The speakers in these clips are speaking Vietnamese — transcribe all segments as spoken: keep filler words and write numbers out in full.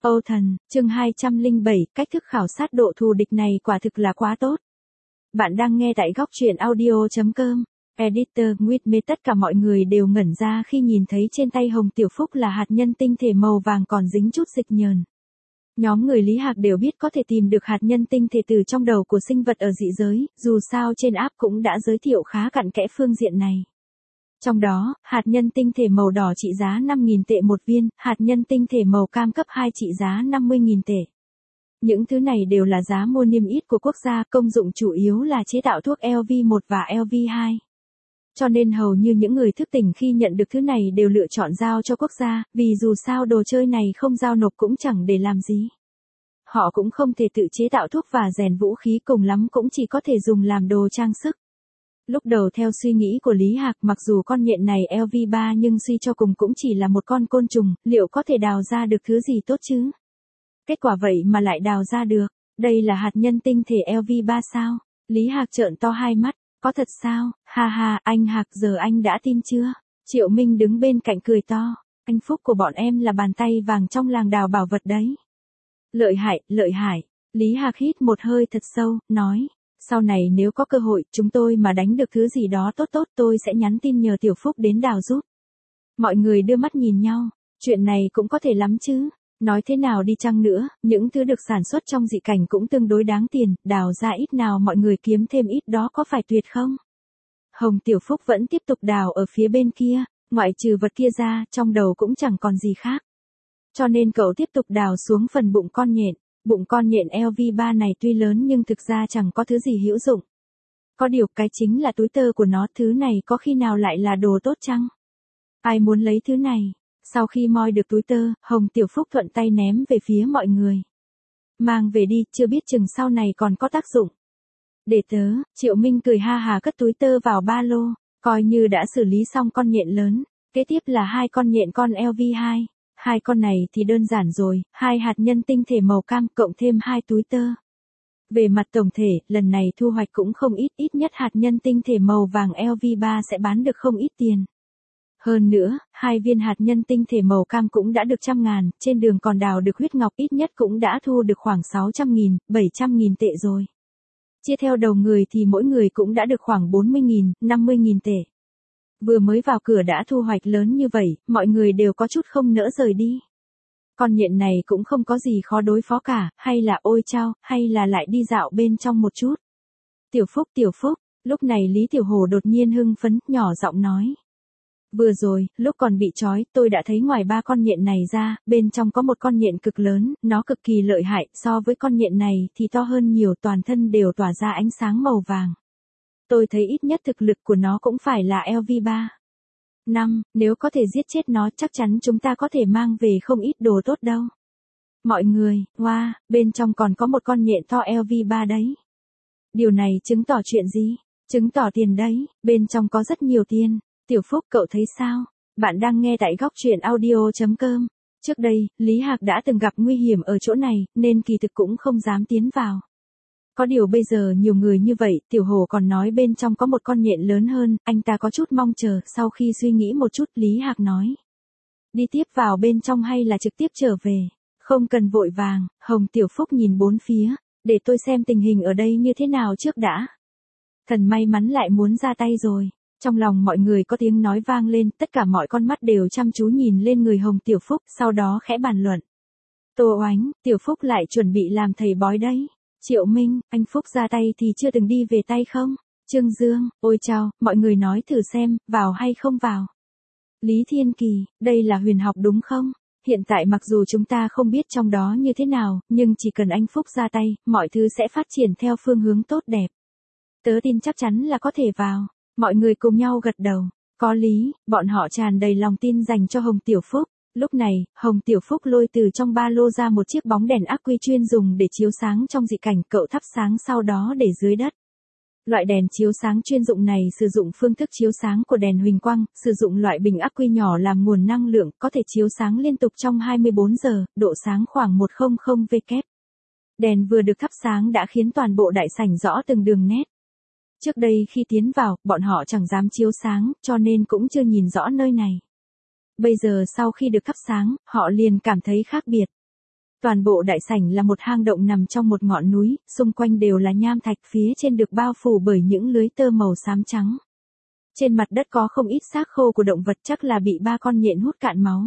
Âu Thần, chương hai trăm lẻ bảy, cách thức khảo sát độ thù địch này quả thực là quá tốt. Bạn đang nghe tại góc truyện audio chấm com. Editor, Nguyệt mê tất cả mọi người đều ngẩn ra khi nhìn thấy trên tay Hồng Tiểu Phúc là hạt nhân tinh thể màu vàng còn dính chút dịch nhờn. Nhóm người Lý Hạc đều biết có thể tìm được hạt nhân tinh thể từ trong đầu của sinh vật ở dị giới, dù sao trên app cũng đã giới thiệu khá cặn kẽ phương diện này. Trong đó, hạt nhân tinh thể màu đỏ trị giá năm nghìn tệ một viên, hạt nhân tinh thể màu cam cấp hai trị giá năm mươi nghìn tệ. Những thứ này đều là giá mua niêm yết của quốc gia, công dụng chủ yếu là chế tạo thuốc L V một và L V hai. Cho nên hầu như những người thức tỉnh khi nhận được thứ này đều lựa chọn giao cho quốc gia, vì dù sao đồ chơi này không giao nộp cũng chẳng để làm gì. Họ cũng không thể tự chế tạo thuốc và rèn vũ khí, cùng lắm cũng chỉ có thể dùng làm đồ trang sức. Lúc đầu theo suy nghĩ của Lý Hạc, mặc dù con nhện này L V ba nhưng suy cho cùng cũng chỉ là một con côn trùng, liệu có thể đào ra được thứ gì tốt chứ? Kết quả vậy mà lại đào ra được, đây là hạt nhân tinh thể L V ba sao? Lý Hạc trợn to hai mắt, có thật sao? Ha ha, anh Hạc, giờ anh đã tin chưa? Triệu Minh đứng bên cạnh cười to, anh Phúc của bọn em là bàn tay vàng trong làng đào bảo vật đấy. Lợi hại, lợi hại. Lý Hạc hít một hơi thật sâu, nói. Sau này nếu có cơ hội, chúng tôi mà đánh được thứ gì đó tốt tốt tôi sẽ nhắn tin nhờ Tiểu Phúc đến đào giúp. Mọi người đưa mắt nhìn nhau, chuyện này cũng có thể lắm chứ. Nói thế nào đi chăng nữa, những thứ được sản xuất trong dị cảnh cũng tương đối đáng tiền, đào ra ít nào mọi người kiếm thêm ít đó có phải tuyệt không? Hồng Tiểu Phúc vẫn tiếp tục đào ở phía bên kia, ngoại trừ vật kia ra, trong đầu cũng chẳng còn gì khác. Cho nên cậu tiếp tục đào xuống phần bụng con nhện. Bụng con nhện L V ba này tuy lớn nhưng thực ra chẳng có thứ gì hữu dụng. Có điều cái chính là túi tơ của nó, thứ này có khi nào lại là đồ tốt chăng? Ai muốn lấy thứ này? Sau khi moi được túi tơ, Hồng Tiểu Phúc thuận tay ném về phía mọi người. Mang về đi, chưa biết chừng sau này còn có tác dụng. Để tớ, Triệu Minh cười ha hà cất túi tơ vào ba lô, coi như đã xử lý xong con nhện lớn. Kế tiếp là hai con nhện con L V hai. Hai con này thì đơn giản rồi, hai hạt nhân tinh thể màu cam cộng thêm hai túi tơ. Về mặt tổng thể, lần này thu hoạch cũng không ít, ít nhất hạt nhân tinh thể màu vàng L V ba sẽ bán được không ít tiền. Hơn nữa, hai viên hạt nhân tinh thể màu cam cũng đã được trăm ngàn, trên đường còn đào được huyết ngọc ít nhất cũng đã thu được khoảng sáu trăm nghìn, bảy trăm nghìn tệ rồi. Chia theo đầu người thì mỗi người cũng đã được khoảng bốn mươi nghìn, năm mươi nghìn tệ. Vừa mới vào cửa đã thu hoạch lớn như vậy, mọi người đều có chút không nỡ rời đi. Con nhện này cũng không có gì khó đối phó cả, hay là ôi chao, hay là lại đi dạo bên trong một chút. Tiểu Phúc, Tiểu Phúc, lúc này Lý Tiểu Hổ đột nhiên hưng phấn, nhỏ giọng nói. Vừa rồi, lúc còn bị trói, tôi đã thấy ngoài ba con nhện này ra, bên trong có một con nhện cực lớn, nó cực kỳ lợi hại, so với con nhện này thì to hơn nhiều, toàn thân đều tỏa ra ánh sáng màu vàng. Tôi thấy ít nhất thực lực của nó cũng phải là L V ba. Năm, nếu có thể giết chết nó chắc chắn chúng ta có thể mang về không ít đồ tốt đâu. Mọi người, wow, bên trong còn có một con nhện to L V ba đấy. Điều này chứng tỏ chuyện gì? Chứng tỏ tiền đấy, bên trong có rất nhiều tiền. Tiểu Phúc, cậu thấy sao? Bạn đang nghe tại góc truyện audio chấm com. Trước đây, Lý Hạc đã từng gặp nguy hiểm ở chỗ này, nên kỳ thực cũng không dám tiến vào. Có điều bây giờ nhiều người như vậy, Tiểu Hổ còn nói bên trong có một con nhện lớn hơn, anh ta có chút mong chờ, sau khi suy nghĩ một chút, Lý Hạc nói. Đi tiếp vào bên trong hay là trực tiếp trở về? Không cần vội vàng, Hồng Tiểu Phúc nhìn bốn phía, để tôi xem tình hình ở đây như thế nào trước đã. Thần may mắn lại muốn ra tay rồi. Trong lòng mọi người có tiếng nói vang lên, tất cả mọi con mắt đều chăm chú nhìn lên người Hồng Tiểu Phúc, sau đó khẽ bàn luận. Tô Oánh, Tiểu Phúc lại chuẩn bị làm thầy bói đấy. Triệu Minh, anh Phúc ra tay thì chưa từng đi về tay không? Trương Dương, ôi chao, mọi người nói thử xem, vào hay không vào? Lý Thiên Kỳ, đây là huyền học đúng không? Hiện tại mặc dù chúng ta không biết trong đó như thế nào, nhưng chỉ cần anh Phúc ra tay, mọi thứ sẽ phát triển theo phương hướng tốt đẹp. Tớ tin chắc chắn là có thể vào. Mọi người cùng nhau gật đầu. Có lý, bọn họ tràn đầy lòng tin dành cho Hồng Tiểu Phúc. Lúc này, Hồng Tiểu Phúc lôi từ trong ba lô ra một chiếc bóng đèn ắc quy chuyên dùng để chiếu sáng trong dị cảnh, cậu thắp sáng sau đó để dưới đất. Loại đèn chiếu sáng chuyên dụng này sử dụng phương thức chiếu sáng của đèn huỳnh quang, sử dụng loại bình ắc quy nhỏ làm nguồn năng lượng, có thể chiếu sáng liên tục trong hai mươi bốn giờ, độ sáng khoảng một trăm oát. Đèn vừa được thắp sáng đã khiến toàn bộ đại sảnh rõ từng đường nét. Trước đây khi tiến vào, bọn họ chẳng dám chiếu sáng, cho nên cũng chưa nhìn rõ nơi này. Bây giờ sau khi được thắp sáng, họ liền cảm thấy khác biệt. Toàn bộ đại sảnh là một hang động nằm trong một ngọn núi, xung quanh đều là nham thạch, phía trên được bao phủ bởi những lưới tơ màu xám trắng. Trên mặt đất có không ít xác khô của động vật, chắc là bị ba con nhện hút cạn máu.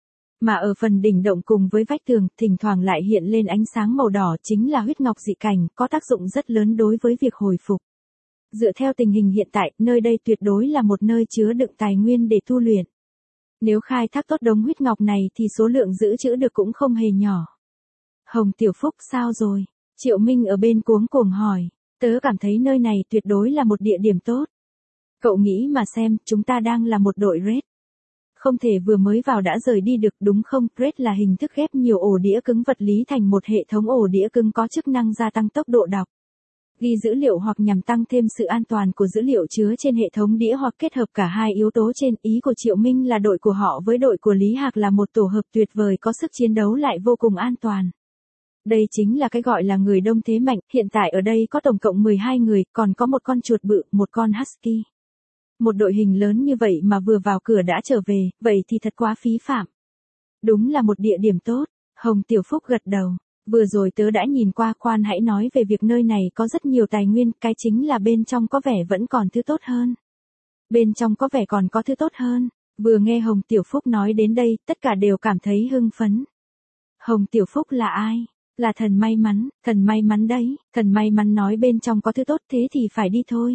Mà ở phần đỉnh động cùng với vách tường, thỉnh thoảng lại hiện lên ánh sáng màu đỏ, chính là huyết ngọc dị cảnh, có tác dụng rất lớn đối với việc hồi phục. Dựa theo tình hình hiện tại, nơi đây tuyệt đối là một nơi chứa đựng tài nguyên để tu luyện. Nếu khai thác tốt đống huyết ngọc này thì số lượng giữ trữ được cũng không hề nhỏ. Hồng Tiểu Phúc sao rồi? Triệu Minh ở bên cuống cuồng hỏi. Tớ cảm thấy nơi này tuyệt đối là một địa điểm tốt. Cậu nghĩ mà xem, chúng ta đang là một đội raid. Không thể vừa mới vào đã rời đi được, đúng không? Raid là hình thức ghép nhiều ổ đĩa cứng vật lý thành một hệ thống ổ đĩa cứng có chức năng gia tăng tốc độ đọc, ghi dữ liệu hoặc nhằm tăng thêm sự an toàn của dữ liệu chứa trên hệ thống đĩa hoặc kết hợp cả hai yếu tố trên. Ý của Triệu Minh là đội của họ với đội của Lý Hạc là một tổ hợp tuyệt vời, có sức chiến đấu lại vô cùng an toàn. Đây chính là cái gọi là người đông thế mạnh, hiện tại ở đây có tổng cộng mười hai người, còn có một con chuột bự, một con husky. Một đội hình lớn như vậy mà vừa vào cửa đã trở về, vậy thì thật quá phí phạm. Đúng là một địa điểm tốt, Hồng Tiểu Phúc gật đầu. Vừa rồi tớ đã nhìn qua, khoan hãy nói về việc nơi này có rất nhiều tài nguyên, cái chính là bên trong có vẻ vẫn còn thứ tốt hơn. Bên trong có vẻ còn có thứ tốt hơn. Vừa nghe Hồng Tiểu Phúc nói đến đây, tất cả đều cảm thấy hưng phấn. Hồng Tiểu Phúc là ai? Là thần may mắn, thần may mắn đấy, thần may mắn nói bên trong có thứ tốt, thế thì phải đi thôi.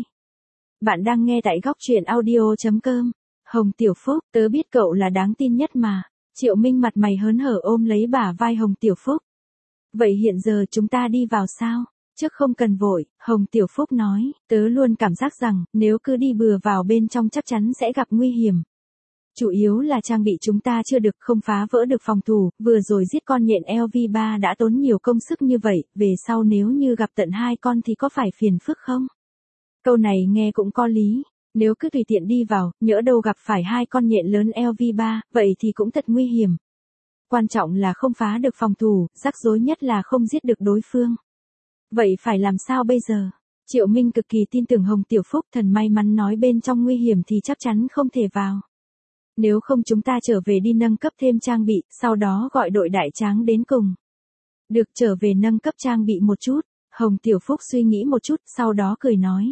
Bạn đang nghe tại góc truyện audio chấm com. Hồng Tiểu Phúc, tớ biết cậu là đáng tin nhất mà. Triệu Minh mặt mày hớn hở ôm lấy bả vai Hồng Tiểu Phúc. Vậy hiện giờ chúng ta đi vào sao? Trước không cần vội, Hồng Tiểu Phúc nói, tớ luôn cảm giác rằng, nếu cứ đi bừa vào bên trong chắc chắn sẽ gặp nguy hiểm. Chủ yếu là trang bị chúng ta chưa được, không phá vỡ được phòng thủ, vừa rồi giết con nhện L V ba đã tốn nhiều công sức như vậy, về sau nếu như gặp tận hai con thì có phải phiền phức không? Câu này nghe cũng có lý, nếu cứ tùy tiện đi vào, nhỡ đâu gặp phải hai con nhện lớn L V ba, vậy thì cũng thật nguy hiểm. Quan trọng là không phá được phòng thủ, rắc rối nhất là không giết được đối phương. Vậy phải làm sao bây giờ? Triệu Minh cực kỳ tin tưởng Hồng Tiểu Phúc, thần may mắn nói bên trong nguy hiểm thì chắc chắn không thể vào. Nếu không chúng ta trở về đi nâng cấp thêm trang bị, sau đó gọi đội đại tráng đến cùng. Được, trở về nâng cấp trang bị một chút. Hồng Tiểu Phúc suy nghĩ một chút, sau đó cười nói.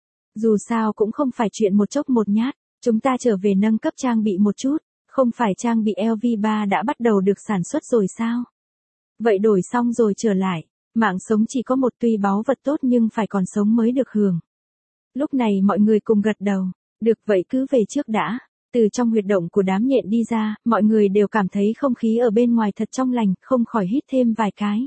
Dù sao cũng không phải chuyện một chốc một nhát, chúng ta trở về nâng cấp trang bị một chút. Không phải trang bị L V ba đã bắt đầu được sản xuất rồi sao? Vậy đổi xong rồi trở lại, mạng sống chỉ có một, tuy báu vật tốt nhưng phải còn sống mới được hưởng. Lúc này mọi người cùng gật đầu, được vậy cứ về trước đã. Từ trong huyệt động của đám nhện đi ra, mọi người đều cảm thấy không khí ở bên ngoài thật trong lành, không khỏi hít thêm vài cái.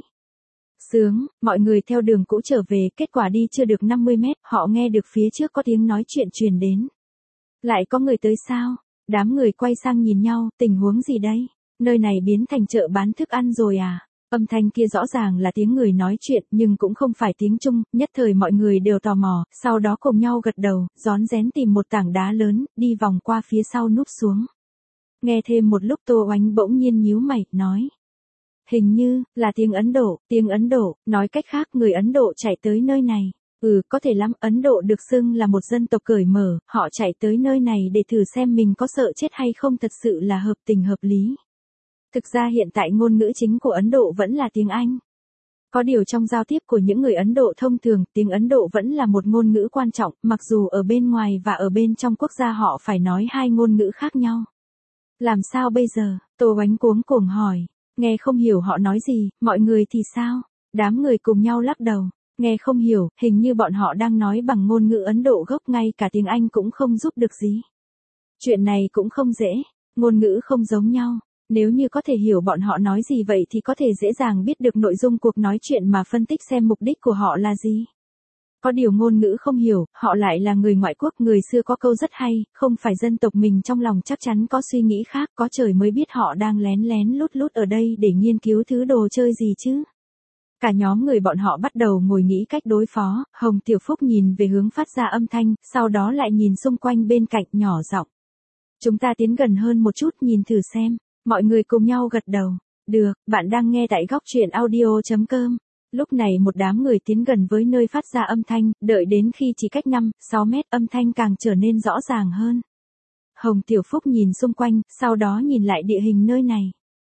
Sướng, mọi người theo đường cũ trở về, kết quả đi chưa được năm mươi mét, họ nghe được phía trước có tiếng nói chuyện truyền đến. Lại có người tới sao? Đám người quay sang nhìn nhau, tình huống gì đây? Nơi này biến thành chợ bán thức ăn rồi à? Âm thanh kia rõ ràng là tiếng người nói chuyện, nhưng cũng không phải tiếng Trung, nhất thời mọi người đều tò mò, sau đó cùng nhau gật đầu, rón rén tìm một tảng đá lớn, đi vòng qua phía sau núp xuống. Nghe thêm một lúc Tô Oánh bỗng nhiên nhíu mày, nói. Hình như, là tiếng Ấn Độ, tiếng Ấn Độ, nói cách khác người Ấn Độ chạy tới nơi này. Ừ, có thể lắm, Ấn Độ được xưng là một dân tộc cởi mở, họ chạy tới nơi này để thử xem mình có sợ chết hay không, thật sự là hợp tình hợp lý. Thực ra hiện tại ngôn ngữ chính của Ấn Độ vẫn là tiếng Anh. Có điều trong giao tiếp của những người Ấn Độ thông thường, tiếng Ấn Độ vẫn là một ngôn ngữ quan trọng, mặc dù ở bên ngoài và ở bên trong quốc gia họ phải nói hai ngôn ngữ khác nhau. Làm sao bây giờ? Tô Oánh cuống cuồng hỏi. Nghe không hiểu họ nói gì, mọi người thì sao? Đám người cùng nhau lắc đầu. Nghe không hiểu, hình như bọn họ đang nói bằng ngôn ngữ Ấn Độ gốc, ngay cả tiếng Anh cũng không giúp được gì. Chuyện này cũng không dễ, ngôn ngữ không giống nhau. Nếu như có thể hiểu bọn họ nói gì vậy thì có thể dễ dàng biết được nội dung cuộc nói chuyện mà phân tích xem mục đích của họ là gì. Có điều ngôn ngữ không hiểu, họ lại là người ngoại quốc, người xưa có câu rất hay, không phải dân tộc mình trong lòng chắc chắn có suy nghĩ khác, có trời mới biết họ đang lén lén lút lút ở đây để nghiên cứu thứ đồ chơi gì chứ. Cả nhóm người bọn họ bắt đầu ngồi nghĩ cách đối phó, Hồng Tiểu Phúc nhìn về hướng phát ra âm thanh, sau đó lại nhìn xung quanh bên cạnh, nhỏ giọng. Chúng ta tiến gần hơn một chút nhìn thử xem, mọi người cùng nhau gật đầu. Được, bạn đang nghe tại góc truyện audio chấm com. Lúc này một đám người tiến gần với nơi phát ra âm thanh, đợi đến khi chỉ cách năm, sáu mét âm thanh càng trở nên rõ ràng hơn. Hồng Tiểu Phúc nhìn xung quanh, sau đó nhìn lại địa hình nơi này.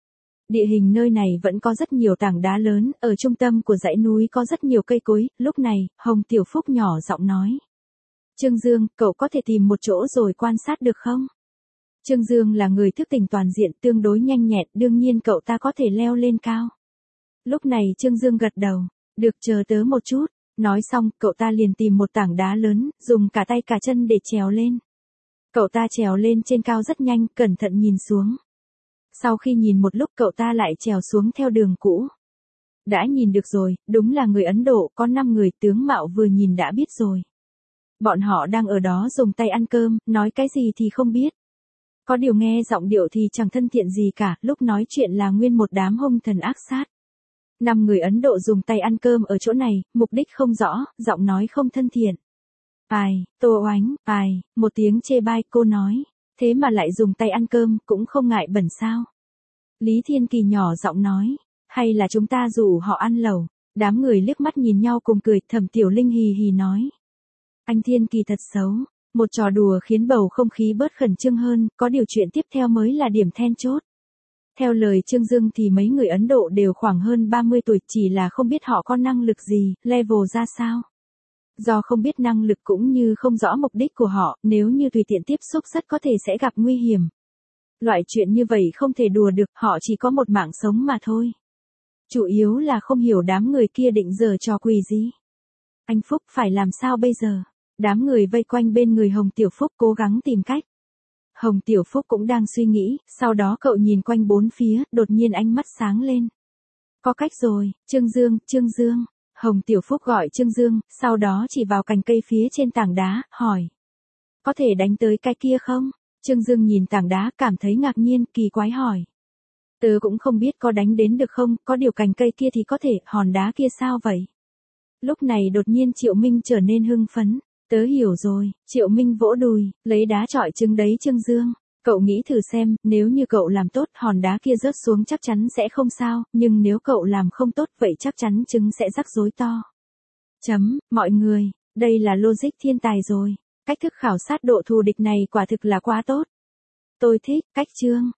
Địa hình nơi này vẫn có rất nhiều tảng đá lớn, ở trung tâm của dãy núi có rất nhiều cây cối, lúc này, Hồng Tiểu Phúc nhỏ giọng nói. Trương Dương, cậu có thể tìm một chỗ rồi quan sát được không? Trương Dương là người thức tỉnh toàn diện tương đối nhanh nhẹn, đương nhiên cậu ta có thể leo lên cao. Lúc này Trương Dương gật đầu, được chờ tớ một chút, nói xong, cậu ta liền tìm một tảng đá lớn, dùng cả tay cả chân để trèo lên. Cậu ta trèo lên trên cao rất nhanh, cẩn thận nhìn xuống. Sau khi nhìn một lúc cậu ta lại trèo xuống theo đường cũ. Đã nhìn được rồi, đúng là người Ấn Độ, có năm người, tướng mạo vừa nhìn đã biết rồi. Bọn họ đang ở đó dùng tay ăn cơm, nói cái gì thì không biết. Có điều nghe giọng điệu thì chẳng thân thiện gì cả, lúc nói chuyện là nguyên một đám hung thần ác sát. Năm người Ấn Độ dùng tay ăn cơm ở chỗ này, mục đích không rõ, giọng nói không thân thiện. Ai, Tô Oánh, ai, một tiếng chê bai, cô nói, thế mà lại dùng tay ăn cơm, cũng không ngại bẩn sao. Lý Thiên Kỳ nhỏ giọng nói, hay là chúng ta rủ họ ăn lẩu, đám người liếc mắt nhìn nhau cùng cười, Thẩm Tiểu Linh hì hì nói. Anh Thiên Kỳ thật xấu, một trò đùa khiến bầu không khí bớt khẩn trương hơn, có điều chuyện tiếp theo mới là điểm then chốt. Theo lời Trương Dương thì mấy người Ấn Độ đều khoảng hơn ba mươi tuổi, chỉ là không biết họ có năng lực gì, level ra sao. Do không biết năng lực cũng như không rõ mục đích của họ, nếu như tùy tiện tiếp xúc rất có thể sẽ gặp nguy hiểm. Loại chuyện như vậy không thể đùa được, họ chỉ có một mạng sống mà thôi. Chủ yếu là không hiểu đám người kia định giở trò quỷ gì. Anh Phúc phải làm sao bây giờ? Đám người vây quanh bên người Hồng Tiểu Phúc cố gắng tìm cách. Hồng Tiểu Phúc cũng đang suy nghĩ, sau đó cậu nhìn quanh bốn phía, đột nhiên ánh mắt sáng lên. Có cách rồi, Trương Dương, Trương Dương. Hồng Tiểu Phúc gọi Trương Dương, sau đó chỉ vào cành cây phía trên tảng đá, hỏi. Có thể đánh tới cái kia không? Trương Dương nhìn tảng đá cảm thấy ngạc nhiên, kỳ quái hỏi. Tớ cũng không biết có đánh đến được không, có điều cành cây kia thì có thể, hòn đá kia sao vậy? Lúc này đột nhiên Triệu Minh trở nên hưng phấn. Tớ hiểu rồi, Triệu Minh vỗ đùi, lấy đá chọi trứng đấy Trương Dương. Cậu nghĩ thử xem, nếu như cậu làm tốt hòn đá kia rớt xuống chắc chắn sẽ không sao, nhưng nếu cậu làm không tốt vậy chắc chắn trứng sẽ rắc rối to. Chấm, mọi người, đây là logic thiên tài rồi. Cách thức khảo sát độ thù địch này quả thực là quá tốt. Tôi thích, cách chương.